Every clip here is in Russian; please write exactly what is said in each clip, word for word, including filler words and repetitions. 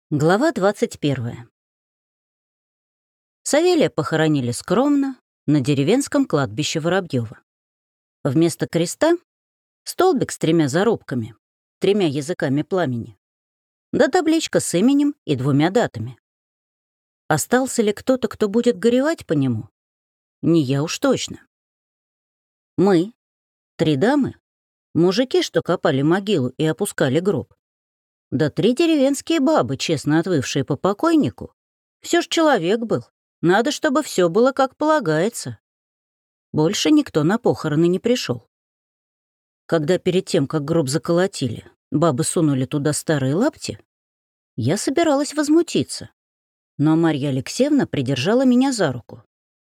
Глава двадцать первая. Савелия похоронили скромно на деревенском кладбище Воробьёва. Вместо креста — столбик с тремя зарубками, тремя языками пламени, да табличка с именем и двумя датами. Остался ли кто-то, кто будет горевать по нему? Не я уж точно. Мы, три дамы, мужики, что копали могилу и опускали гроб, да три деревенские бабы, честно отвывшие по покойнику. Все ж человек был. Надо, чтобы все было как полагается. Больше никто на похороны не пришел. Когда перед тем, как гроб заколотили, бабы сунули туда старые лапти, я собиралась возмутиться, но Марья Алексеевна придержала меня за руку.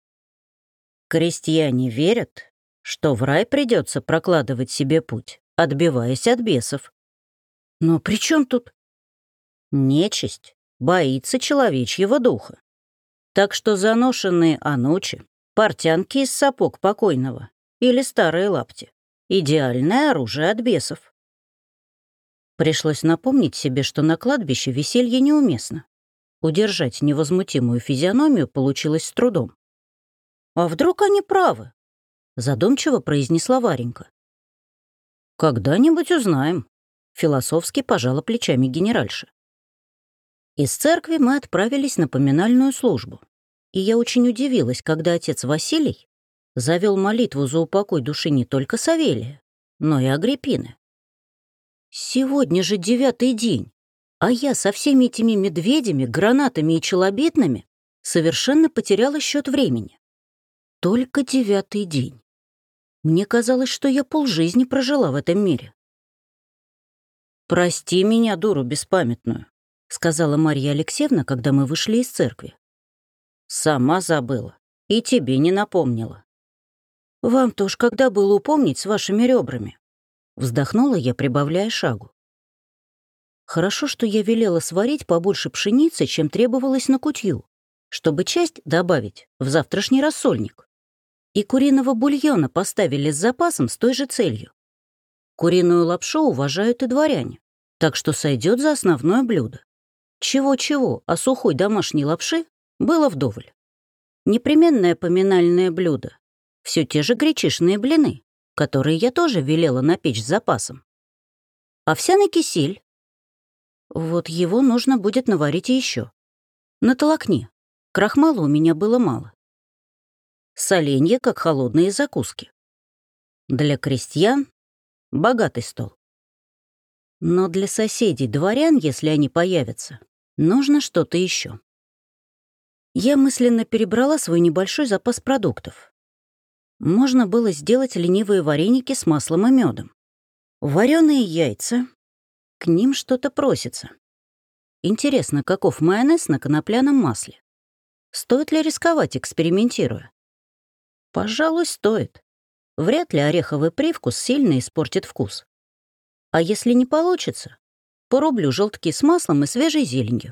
Крестьяне верят, что в рай придется прокладывать себе путь, отбиваясь от бесов. Но при чем тут? Нечисть боится человечьего духа. Так что заношенные анучи, портянки из сапог покойного или старые лапти — идеальное оружие от бесов. Пришлось напомнить себе, что на кладбище веселье неуместно. Удержать невозмутимую физиономию получилось с трудом. «А вдруг они правы?» — задумчиво произнесла Варенька. «Когда-нибудь узнаем», — философски пожала плечами генеральша. Из церкви мы отправились на поминальную службу, и я очень удивилась, когда отец Василий завел молитву за упокой души не только Савелия, но и Агриппины. Сегодня же девятый день, а я со всеми этими медведями, гранатами и челобитными совершенно потеряла счет времени. Только девятый день. Мне казалось, что я полжизни прожила в этом мире. «Прости меня, дуру беспамятную», — сказала Марья Алексеевна, когда мы вышли из церкви. «Сама забыла и тебе не напомнила». «Вам-то уж когда было упомнить с вашими ребрами?» Вздохнула я, прибавляя шагу. Хорошо, что я велела сварить побольше пшеницы, чем требовалось на кутью, чтобы часть добавить в завтрашний рассольник. И куриного бульона поставили с запасом с той же целью. Куриную лапшу уважают и дворяне, так что сойдет за основное блюдо. Чего-чего, а сухой домашней лапши было вдоволь. Непременное поминальное блюдо — все те же гречишные блины, которые я тоже велела напечь с запасом. Овсяный кисель. Вот его нужно будет наварить еще. На толокне. Крахмала у меня было мало. Соленье, как холодные закуски. Для крестьян — богатый стол. Но для соседей дворян, если они появятся, нужно что-то еще. Я мысленно перебрала свой небольшой запас продуктов. Можно было сделать ленивые вареники с маслом и медом. Вареные яйца. К ним что-то просится. Интересно, каков майонез на конопляном масле? Стоит ли рисковать, экспериментируя? Пожалуй, стоит. Вряд ли ореховый привкус сильно испортит вкус. А если не получится, порублю желтки с маслом и свежей зеленью.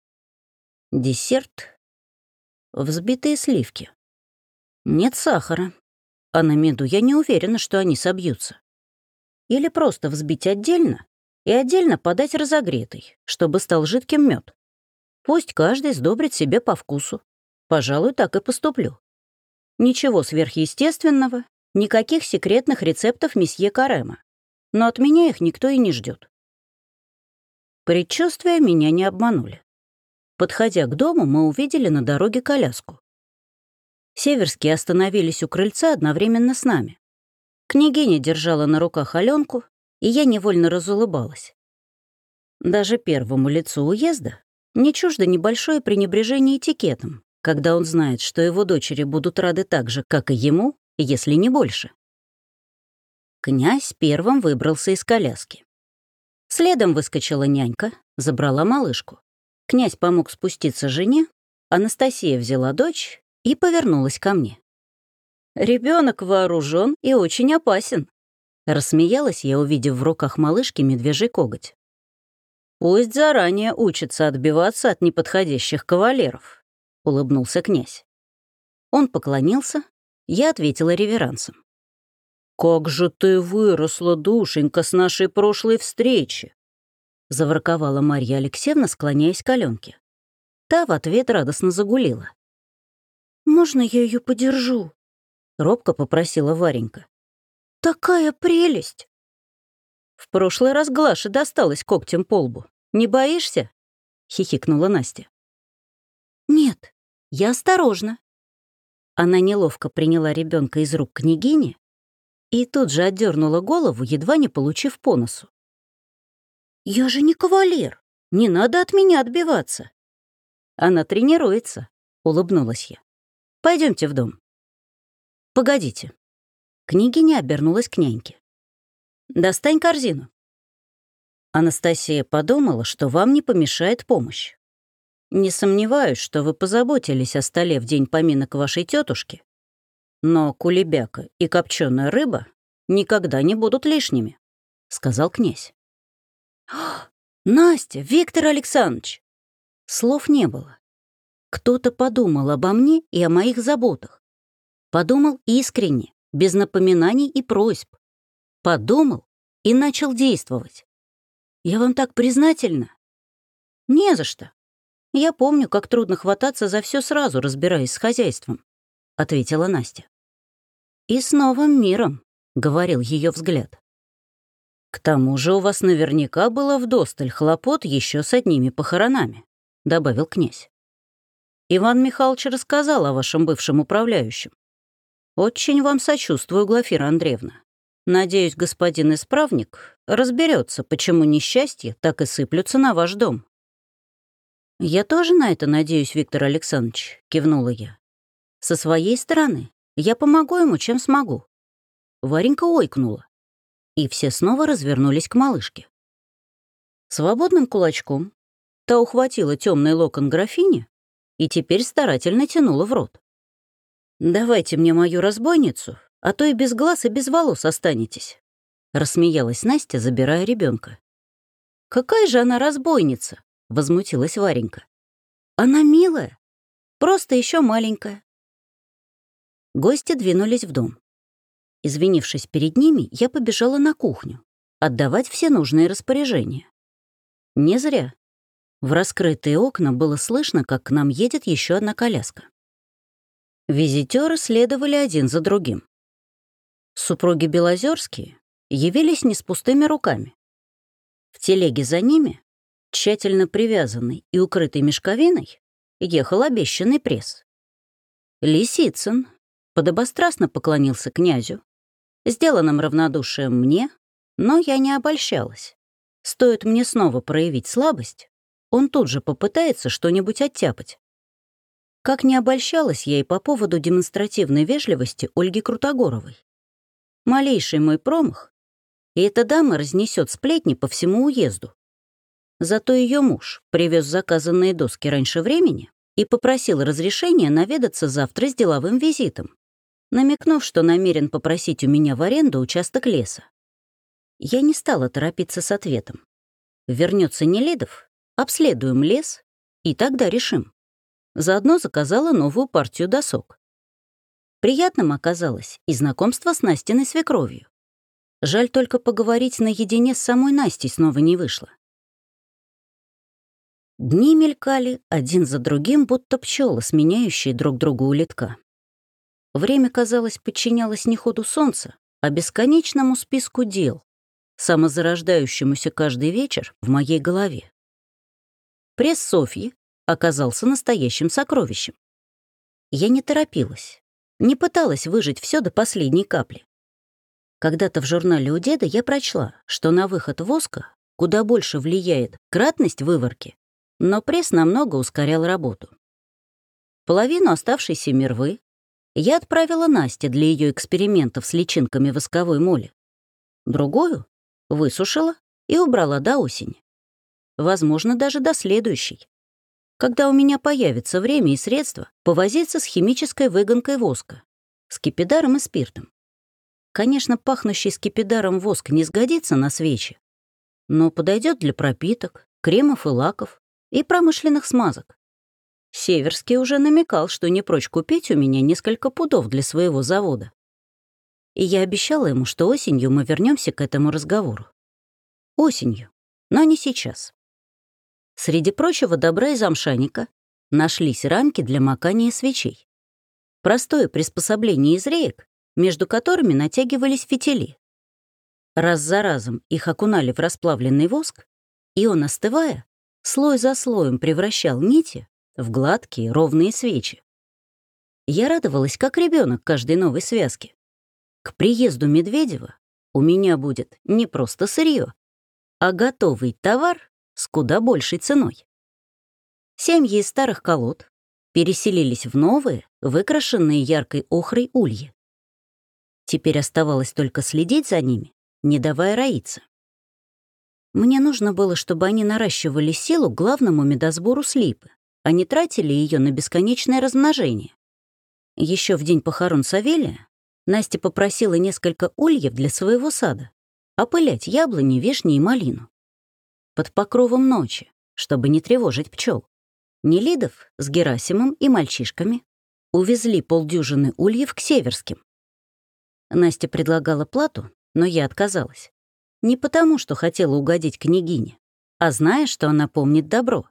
Десерт. Взбитые сливки. Нет сахара. А на меду я не уверена, что они собьются. Или просто взбить отдельно и отдельно подать разогретый, чтобы стал жидким мед. Пусть каждый сдобрит себе по вкусу. Пожалуй, так и поступлю. Ничего сверхъестественного, никаких секретных рецептов месье Карема. Но от меня их никто и не ждет. Предчувствия меня не обманули. Подходя к дому, мы увидели на дороге коляску. Северские остановились у крыльца одновременно с нами. Княгиня держала на руках Аленку, и я невольно разулыбалась. Даже первому лицу уезда не чуждо небольшое пренебрежение этикетом, когда он знает, что его дочери будут рады так же, как и ему, если не больше. Князь первым выбрался из коляски. Следом выскочила нянька, забрала малышку. Князь помог спуститься жене, Анастасия взяла дочь и повернулась ко мне. «Ребенок вооружен и очень опасен», — рассмеялась я, увидев в руках малышки медвежий коготь. «Пусть заранее учится отбиваться от неподходящих кавалеров», — улыбнулся князь. Он поклонился, я ответила реверансом. «Как же ты выросла, душенька, с нашей прошлой встречи!» заворковала Марья Алексеевна, склоняясь к Аленке. Та в ответ радостно загулила. «Можно я ее подержу?» — робко попросила Варенька. «Такая прелесть!» «В прошлый раз Глаше досталось когтем по лбу. Не боишься?» — хихикнула Настя. «Нет, я осторожна». Она неловко приняла ребенка из рук княгини и тут же отдернула голову, едва не получив по носу. «Я же не кавалер, не надо от меня отбиваться». «Она тренируется», — улыбнулась я. Пойдемте в дом». «Погодите». Княгиня обернулась к няньке. «Достань корзину». Анастасия подумала, что вам не помешает помощь. Не сомневаюсь, что вы позаботились о столе в день поминок вашей тетушки, но кулебяка и копченая рыба никогда не будут лишними, — сказал князь. «Настя, Виктор Александрович!» Слов не было. Кто-то подумал обо мне и о моих заботах. Подумал искренне, без напоминаний и просьб. Подумал и начал действовать. Я вам так признательна. Не за что. Я помню, как трудно хвататься за все сразу, разбираясь с хозяйством, — ответила Настя. И с новым миром, — говорил ее взгляд. К тому же у вас наверняка было вдосталь хлопот еще с одними похоронами, — добавил князь. Иван Михайлович рассказал о вашем бывшем управляющем. Очень вам сочувствую, Глафира Андреевна. Надеюсь, господин исправник разберется, почему несчастья так и сыплются на ваш дом. «Я тоже на это надеюсь, Виктор Александрович», — кивнула я. «Со своей стороны я помогу ему, чем смогу». Варенька ойкнула, и все снова развернулись к малышке. Свободным кулачком та ухватила темный локон графини и теперь старательно тянула в рот. «Давайте мне мою разбойницу, а то и без глаз, и без волос останетесь», — рассмеялась Настя, забирая ребенка. «Какая же она разбойница?» — возмутилась Варенька. «Она милая, просто еще маленькая». Гости двинулись в дом. Извинившись перед ними, я побежала на кухню, отдавать все нужные распоряжения. Не зря. В раскрытые окна было слышно, как к нам едет еще одна коляска. Визитеры следовали один за другим. Супруги Белозерские явились не с пустыми руками. В телеге за ними, тщательно привязанный и укрытый мешковиной, ехал обещанный пресс. Лисицын подобострастно поклонился князю, сделанным равнодушием мне, но я не обольщалась. Стоит мне снова проявить слабость, он тут же попытается что-нибудь оттяпать. Как не обольщалась я и по поводу демонстративной вежливости Ольги Крутогоровой. Малейший мой промах, и эта дама разнесет сплетни по всему уезду. Зато ее муж привез заказанные доски раньше времени и попросил разрешения наведаться завтра с деловым визитом, намекнув, что намерен попросить у меня в аренду участок леса. Я не стала торопиться с ответом. Вернется Нелидов, обследуем лес, и тогда решим. Заодно заказала новую партию досок. Приятным оказалось и знакомство с Настиной свекровью. Жаль только поговорить наедине с самой Настей снова не вышло. Дни мелькали один за другим, будто пчелы, сменяющие друг друга у литка. Время, казалось, подчинялось не ходу солнца, а бесконечному списку дел, самозарождающемуся каждый вечер в моей голове. Пресс Софьи оказался настоящим сокровищем. Я не торопилась, не пыталась выжать все до последней капли. Когда-то в журнале у деда я прочла, что на выход воска куда больше влияет кратность выворки, но пресс намного ускорял работу. Половину оставшейся мирвы я отправила Насте для ее экспериментов с личинками восковой моли. Другую высушила и убрала до осени. Возможно, даже до следующей, когда у меня появится время и средства повозиться с химической выгонкой воска, скипидаром и спиртом. Конечно, пахнущий скипидаром воск не сгодится на свечи, но подойдет для пропиток, кремов и лаков и промышленных смазок. Северский уже намекал, что не прочь купить у меня несколько пудов для своего завода. И я обещала ему, что осенью мы вернемся к этому разговору. Осенью, но не сейчас. Среди прочего добра из амшаника нашлись рамки для макания свечей. Простое приспособление из реек, между которыми натягивались фитили. Раз за разом их окунали в расплавленный воск, и он, остывая, слой за слоем превращал нити в гладкие ровные свечи. Я радовалась, как ребенок каждой новой связке. К приезду Медведева у меня будет не просто сырье, а готовый товар с куда большей ценой. Семьи из старых колод переселились в новые, выкрашенные яркой охрой ульи. Теперь оставалось только следить за ними, не давая роиться. Мне нужно было, чтобы они наращивали силу к главному медосбору слипы, а не тратили ее на бесконечное размножение. Еще в день похорон Савелия Настя попросила несколько ульев для своего сада опылять яблони, вишни и малину. Под покровом ночи, чтобы не тревожить пчел, Нелидов с Герасимом и мальчишками увезли полдюжины ульев к Северским. Настя предлагала плату, но я отказалась. Не потому, что хотела угодить княгине, а зная, что она помнит добро.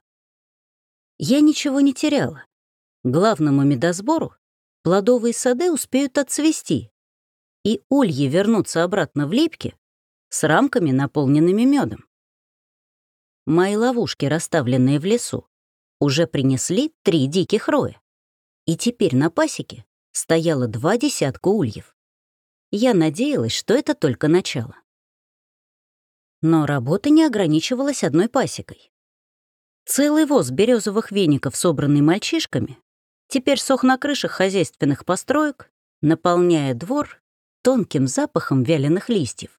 Я ничего не теряла. Главному медосбору плодовые сады успеют отцвести, и ульи вернутся обратно в липки с рамками, наполненными медом. Мои ловушки, расставленные в лесу, уже принесли три диких роя, и теперь на пасеке стояло два десятка ульев. Я надеялась, что это только начало. Но работа не ограничивалась одной пасекой. Целый воз березовых веников, собранный мальчишками, теперь сох на крышах хозяйственных построек, наполняя двор тонким запахом вяленых листьев.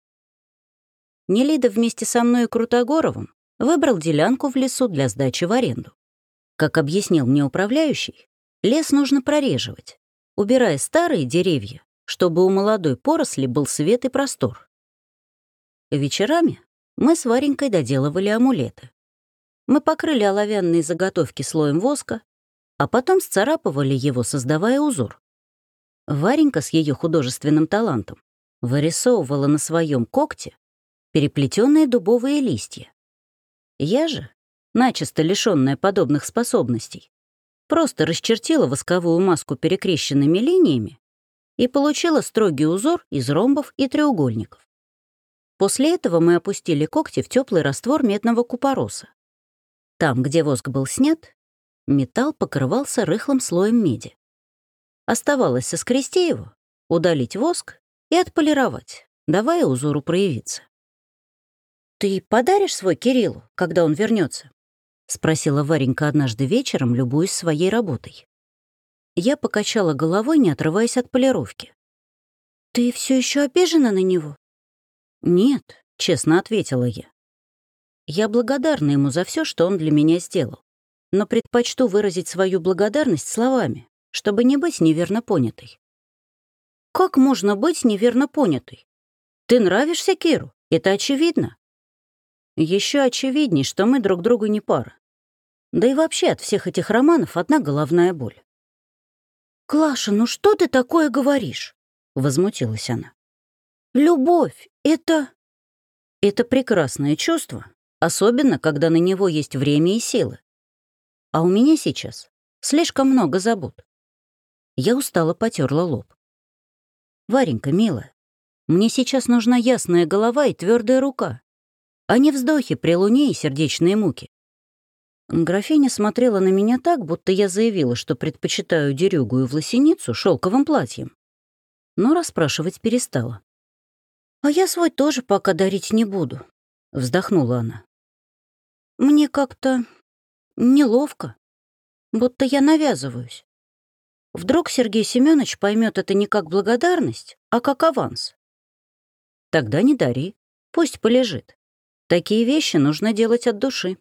Нелида вместе со мной и Крутогоровым выбрал делянку в лесу для сдачи в аренду. Как объяснил мне управляющий, лес нужно прореживать, убирая старые деревья, чтобы у молодой поросли был свет и простор. Вечерами мы с Варенькой доделывали амулеты. Мы покрыли оловянные заготовки слоем воска, а потом сцарапывали его, создавая узор. Варенька с ее художественным талантом вырисовывала на своем когте переплетенные дубовые листья. Я же, начисто лишённая подобных способностей, просто расчертила восковую маску перекрещенными линиями и получила строгий узор из ромбов и треугольников. После этого мы опустили когти в теплый раствор медного купороса. Там, где воск был снят, металл покрывался рыхлым слоем меди. Оставалось соскрести его, удалить воск и отполировать, давая узору проявиться. «Ты подаришь свой Кириллу, когда он вернется? — спросила Варенька однажды вечером, любуясь своей работой. Я покачала головой, не отрываясь от полировки. «Ты все еще обижена на него?» «Нет», — честно ответила я. «Я благодарна ему за все, что он для меня сделал, но предпочту выразить свою благодарность словами, чтобы не быть неверно понятой». «Как можно быть неверно понятой? Ты нравишься Киру, это очевидно». Еще очевидней, что мы друг другу не пара. Да и вообще от всех этих романов одна головная боль. «Клаша, ну что ты такое говоришь?» — возмутилась она. «Любовь — это...» «Это прекрасное чувство, особенно, когда на него есть время и силы. А у меня сейчас слишком много забот». Я устало потерла лоб. «Варенька, милая, мне сейчас нужна ясная голова и твердая рука, а не вздохи при луне и сердечные муки». Графиня смотрела на меня так, будто я заявила, что предпочитаю дерюгую власеницу шелковым платьем. Но расспрашивать перестала. «А я свой тоже пока дарить не буду», — вздохнула она. «Мне как-то неловко, будто я навязываюсь. Вдруг Сергей Семенович поймет это не как благодарность, а как аванс. Тогда не дари, пусть полежит. Такие вещи нужно делать от души».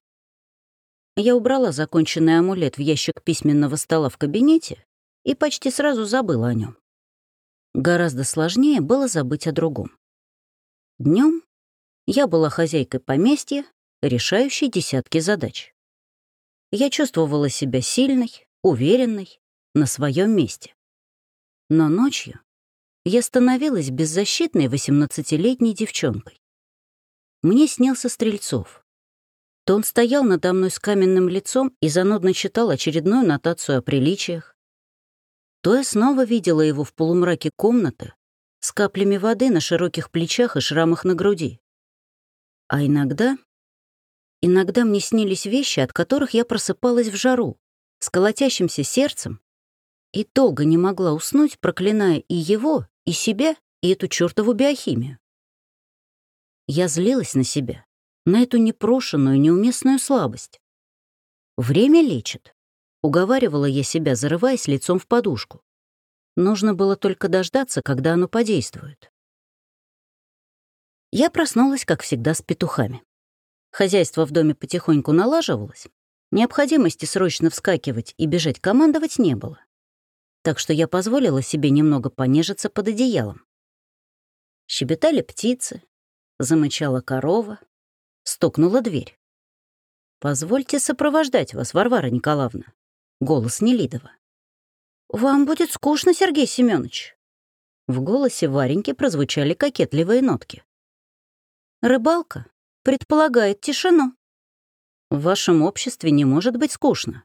Я убрала законченный амулет в ящик письменного стола в кабинете и почти сразу забыла о нем. Гораздо сложнее было забыть о другом. Днем я была хозяйкой поместья, решающей десятки задач. Я чувствовала себя сильной, уверенной, на своем месте. Но ночью я становилась беззащитной восемнадцатилетней девчонкой. Мне снился Стрельцов, то он стоял надо мной с каменным лицом и занудно читал очередную нотацию о приличиях, то я снова видела его в полумраке комнаты с каплями воды на широких плечах и шрамах на груди. А иногда... Иногда мне снились вещи, от которых я просыпалась в жару, с колотящимся сердцем, и долго не могла уснуть, проклиная и его, и себя, и эту чёртову биохимию. Я злилась на себя, на эту непрошенную, неуместную слабость. Время лечит. Уговаривала я себя, зарываясь лицом в подушку. Нужно было только дождаться, когда оно подействует. Я проснулась, как всегда, с петухами. Хозяйство в доме потихоньку налаживалось. Необходимости срочно вскакивать и бежать командовать не было. Так что я позволила себе немного понежиться под одеялом. Щебетали птицы, замычала корова, стукнула дверь. «Позвольте сопровождать вас, Варвара Николаевна», — голос Нелидова. «Вам будет скучно, Сергей Семёныч». В голосе Вареньки прозвучали кокетливые нотки. «Рыбалка предполагает тишину. В вашем обществе не может быть скучно».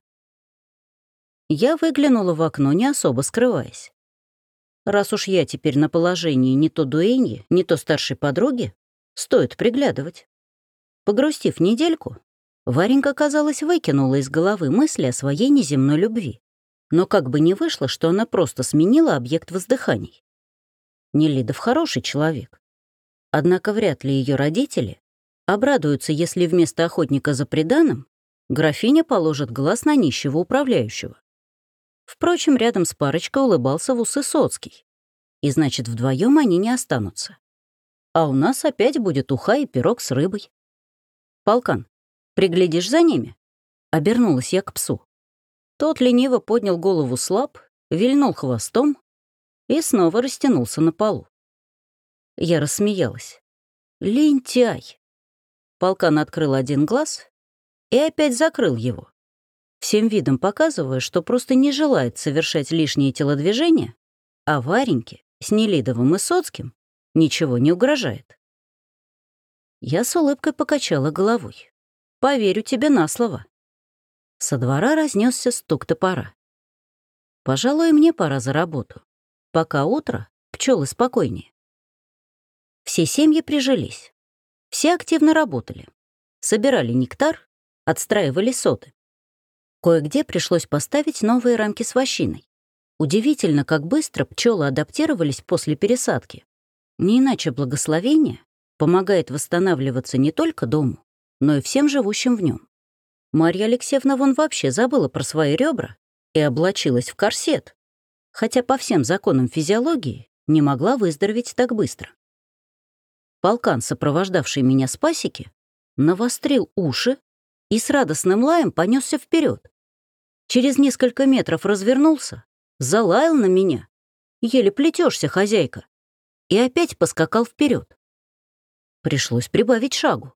Я выглянула в окно, не особо скрываясь. Раз уж я теперь на положении не то дуэньи, не то старшей подруги, стоит приглядывать. Погрустив недельку, Варенька, казалось, выкинула из головы мысли о своей неземной любви. Но как бы ни вышло, что она просто сменила объект воздыханий. Нелидов хороший человек. Однако вряд ли ее родители обрадуются, если вместо охотника за приданым графиня положит глаз на нищего управляющего. Впрочем, рядом с парочкой улыбался в усы Соцкий. И значит, вдвоем они не останутся. А у нас опять будет уха и пирог с рыбой. «Полкан, приглядишь за ними?» Обернулась я к псу. Тот лениво поднял голову слаб, вильнул хвостом и снова растянулся на полу. Я рассмеялась. «Лентяй!» Полкан открыл один глаз и опять закрыл его, всем видом показывая, что просто не желает совершать лишние телодвижения, а Вареньке с Нелидовым и Соцким ничего не угрожает. Я с улыбкой покачала головой. «Поверю тебе на слово». Со двора разнесся стук топора. Пожалуй, мне пора за работу. Пока утро, пчелы спокойнее. Все семьи прижились. Все активно работали. Собирали нектар, отстраивали соты. Кое-где пришлось поставить новые рамки с вощиной. Удивительно, как быстро пчелы адаптировались после пересадки. Не иначе благословение помогает восстанавливаться не только дому, но и всем живущим в нем. Марья Алексеевна вон вообще забыла про свои ребра и облачилась в корсет, хотя по всем законам физиологии не могла выздороветь так быстро. Полкан, сопровождавший меня с пасеки, навострил уши и с радостным лаем понесся вперед. Через несколько метров развернулся, залаял на меня. Еле плетешься, хозяйка. И опять поскакал вперед. Пришлось прибавить шагу.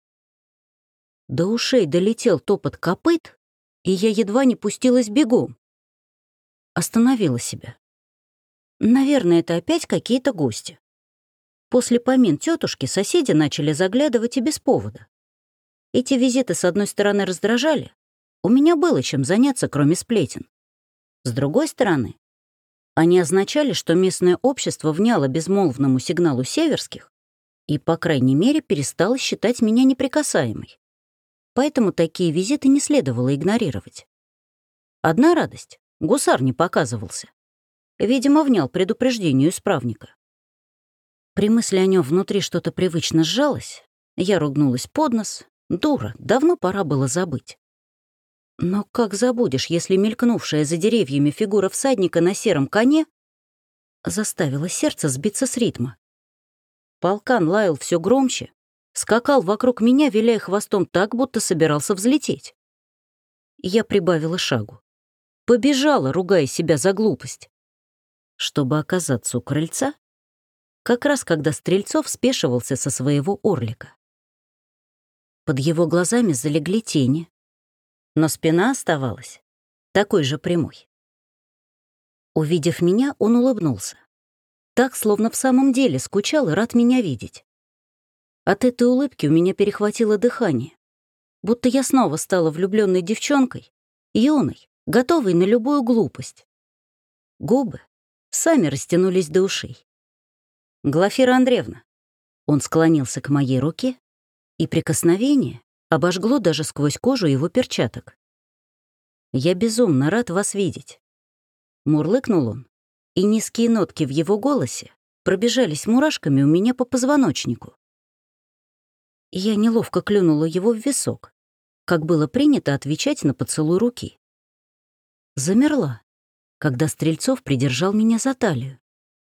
До ушей долетел топот копыт, и я едва не пустилась бегом. Остановила себя. Наверное, это опять какие-то гости. После помин тетушки соседи начали заглядывать и без повода. Эти визиты, с одной стороны, раздражали. У меня было чем заняться, кроме сплетен. С другой стороны, они означали, что местное общество вняло безмолвному сигналу северских и, по крайней мере, перестало считать меня неприкасаемой. Поэтому такие визиты не следовало игнорировать. Одна радость — гусар не показывался. Видимо, внял предупреждению исправника. При мысли о нем внутри что-то привычно сжалось. Я ругнулась под нос. Дура, давно пора было забыть. Но как забудешь, если мелькнувшая за деревьями фигура всадника на сером коне заставила сердце сбиться с ритма. Полкан лаял все громче, скакал вокруг меня, виляя хвостом так, будто собирался взлететь. Я прибавила шагу. Побежала, ругая себя за глупость. Чтобы оказаться у крыльца, как раз когда Стрельцов спешивался со своего орлика. Под его глазами залегли тени, но спина оставалась такой же прямой. Увидев меня, он улыбнулся. Так, словно в самом деле скучал и рад меня видеть. От этой улыбки у меня перехватило дыхание. будто я снова стала влюбленной девчонкой, юной, готовой на любую глупость. Губы сами растянулись до ушей. «Глафира Андреевна». Он склонился к моей руке, и прикосновение обожгло даже сквозь кожу его перчаток. «Я безумно рад вас видеть». Мурлыкнул он, и низкие нотки в его голосе пробежались мурашками у меня по позвоночнику. Я неловко клюнула его в висок, как было принято отвечать на поцелуй руки. Замерла, когда Стрельцов придержал меня за талию.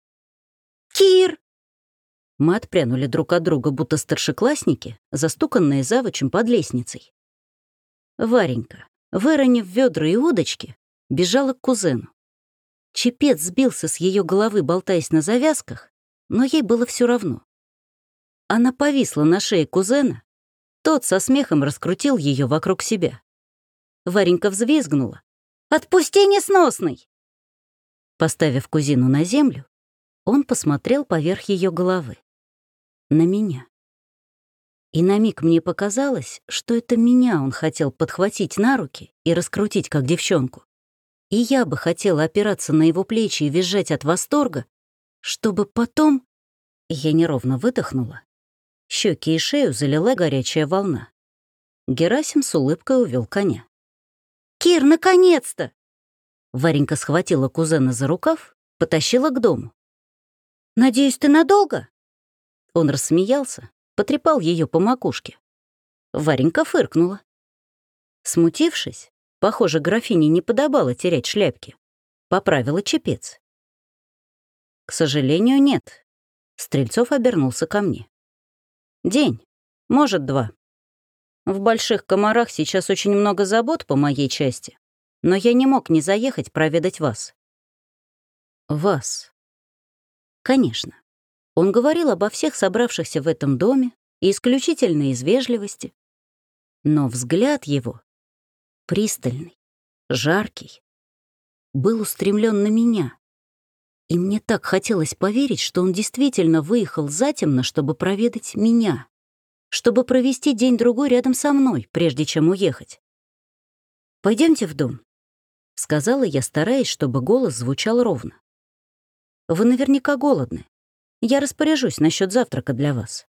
«Кир!» Мы отпрянули друг от друга, будто старшеклассники, застуканные завучем под лестницей. Варенька, выронив ведра и удочки, бежала к кузену. Чепец сбился с ее головы, болтаясь на завязках, но ей было все равно. Она повисла на шее кузена, тот со смехом раскрутил ее вокруг себя. Варенька взвизгнула. «Отпусти, несносный!» Поставив кузину на землю, он посмотрел поверх ее головы. На меня. И на миг мне показалось, что это меня он хотел подхватить на руки и раскрутить, как девчонку. И я бы хотела опираться на его плечи и визжать от восторга, чтобы потом... Я неровно выдохнула. Щеки и шею залила горячая волна. Герасим с улыбкой увел коня. «Кир, наконец-то!» Варенька схватила кузена за рукав, потащила к дому. «Надеюсь, ты надолго?» Он рассмеялся, потрепал ее по макушке. Варенька фыркнула. Смутившись, похоже, графине не подобало терять шляпки, поправила чепец. «К сожалению, нет». Стрельцов обернулся ко мне. «День, может, два. В Больших Комарах сейчас очень много забот по моей части, но я не мог не заехать проведать вас». «Вас?» Конечно. Он говорил обо всех собравшихся в этом доме и исключительно из вежливости. Но взгляд его, пристальный, жаркий, был устремлен на меня. И мне так хотелось поверить, что он действительно выехал затемно, чтобы проведать меня, чтобы провести день-другой рядом со мной, прежде чем уехать. «Пойдемте в дом», — сказала я, стараясь, чтобы голос звучал ровно. «Вы наверняка голодны. Я распоряжусь насчет завтрака для вас».